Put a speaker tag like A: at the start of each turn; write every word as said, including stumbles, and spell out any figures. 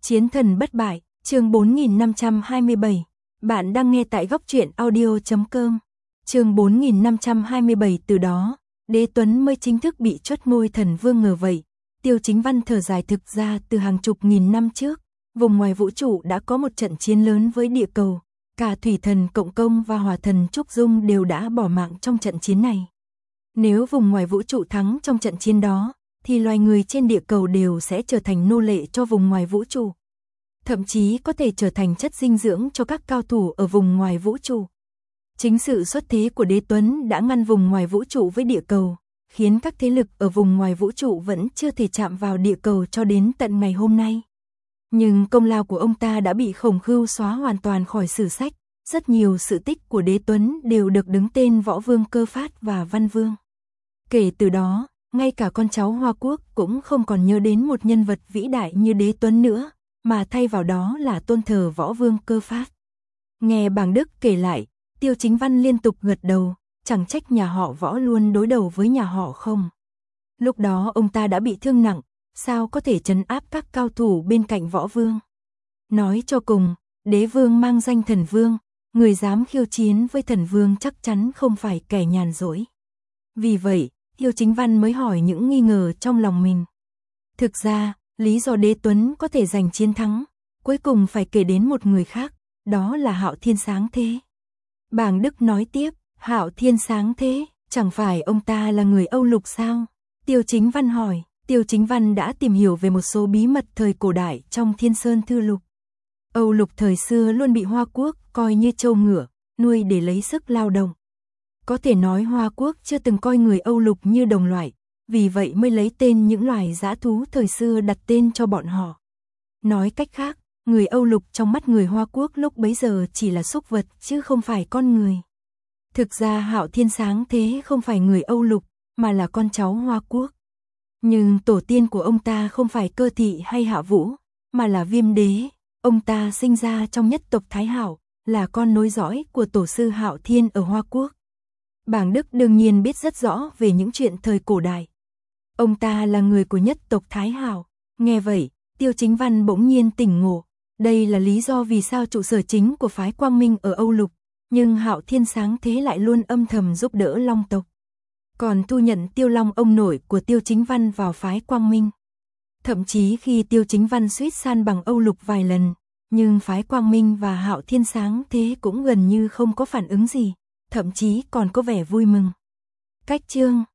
A: Chiến thần bất bại, chương bốn nghìn năm trăm hai mươi bảy. Bạn đang nghe tại góc truyện audio chấm com. Chương bốn nghìn năm trăm hai mươi bảy. Từ đó, Đế Tuấn mới chính thức bị truất ngôi thần vương ngờ vậy. Tiêu Chính Văn thở dài, thực ra từ hàng chục nghìn năm trước, vùng ngoài vũ trụ đã có một trận chiến lớn với địa cầu. Cả thủy thần Cộng Công và hỏa thần Trúc Dung đều đã bỏ mạng trong trận chiến này. Nếu vùng ngoài vũ trụ thắng trong trận chiến đó, thì loài người trên địa cầu đều sẽ trở thành nô lệ cho vùng ngoài vũ trụ. Thậm chí có thể trở thành chất dinh dưỡng cho các cao thủ ở vùng ngoài vũ trụ. Chính sự xuất thế của Đế Tuấn đã ngăn vùng ngoài vũ trụ với địa cầu, khiến các thế lực ở vùng ngoài vũ trụ vẫn chưa thể chạm vào địa cầu cho đến tận ngày hôm nay. Nhưng công lao của ông ta đã bị Khổng Khưu xóa hoàn toàn khỏi sử sách, rất nhiều sự tích của Đế Tuấn đều được đứng tên Võ Vương Cơ Phát và Văn Vương. Kể từ đó, ngay cả con cháu Hoa Quốc cũng không còn nhớ đến một nhân vật vĩ đại như Đế Tuấn nữa, mà thay vào đó là tôn thờ Võ Vương Cơ Phát. Nghe Bàng Đức kể lại, Tiêu Chính Văn liên tục gật đầu, chẳng trách nhà họ Võ luôn đối đầu với nhà họ Không. Lúc đó ông ta đã bị thương nặng, sao có thể trấn áp các cao thủ bên cạnh Võ Vương. Nói cho cùng, Đế Vương mang danh thần vương, người dám khiêu chiến với thần vương chắc chắn không phải kẻ nhàn rỗi. Vì vậy, Tiêu Chính Văn mới hỏi những nghi ngờ trong lòng mình. Thực ra, lý do Đế Tuấn có thể giành chiến thắng, cuối cùng phải kể đến một người khác, đó là Hạo Thiên Sáng Thế. Bàng Đức nói tiếp, Hạo Thiên Sáng Thế, chẳng phải ông ta là người Âu Lục sao? Tiêu Chính Văn hỏi. Tiêu Chính Văn đã tìm hiểu về một số bí mật thời cổ đại trong Thiên Sơn Thư Lục. Âu Lục thời xưa luôn bị Hoa Quốc coi như trâu ngựa, nuôi để lấy sức lao động. Có thể nói Hoa Quốc chưa từng coi người Âu Lục như đồng loại, vì vậy mới lấy tên những loài dã thú thời xưa đặt tên cho bọn họ. Nói cách khác, người Âu Lục trong mắt người Hoa Quốc lúc bấy giờ chỉ là súc vật chứ không phải con người. Thực ra Hạo Thiên Sáng Thế không phải người Âu Lục, mà là con cháu Hoa Quốc. Nhưng tổ tiên của ông ta không phải Cơ Thị hay Hạ Vũ, mà là Viêm Đế. Ông ta sinh ra trong nhất tộc Thái Hạo, là con nối dõi của tổ sư Hạo Thiên ở Hoa Quốc. Bàng Đức đương nhiên biết rất rõ về những chuyện thời cổ đại. Ông ta là người của nhất tộc Thái Hạo. Nghe vậy, Tiêu Chính Văn bỗng nhiên tỉnh ngộ. Đây là lý do vì sao trụ sở chính của phái Quang Minh ở Âu Lục, nhưng Hạo Thiên Sáng Thế lại luôn âm thầm giúp đỡ Long tộc. Còn thu nhận Tiêu Long ông nội của Tiêu Chính Văn vào phái Quang Minh. Thậm chí khi Tiêu Chính Văn suýt san bằng Âu Lục vài lần, nhưng phái Quang Minh và Hạo Thiên Sáng Thế cũng gần như không có phản ứng gì, thậm chí còn có vẻ vui mừng. Cách chương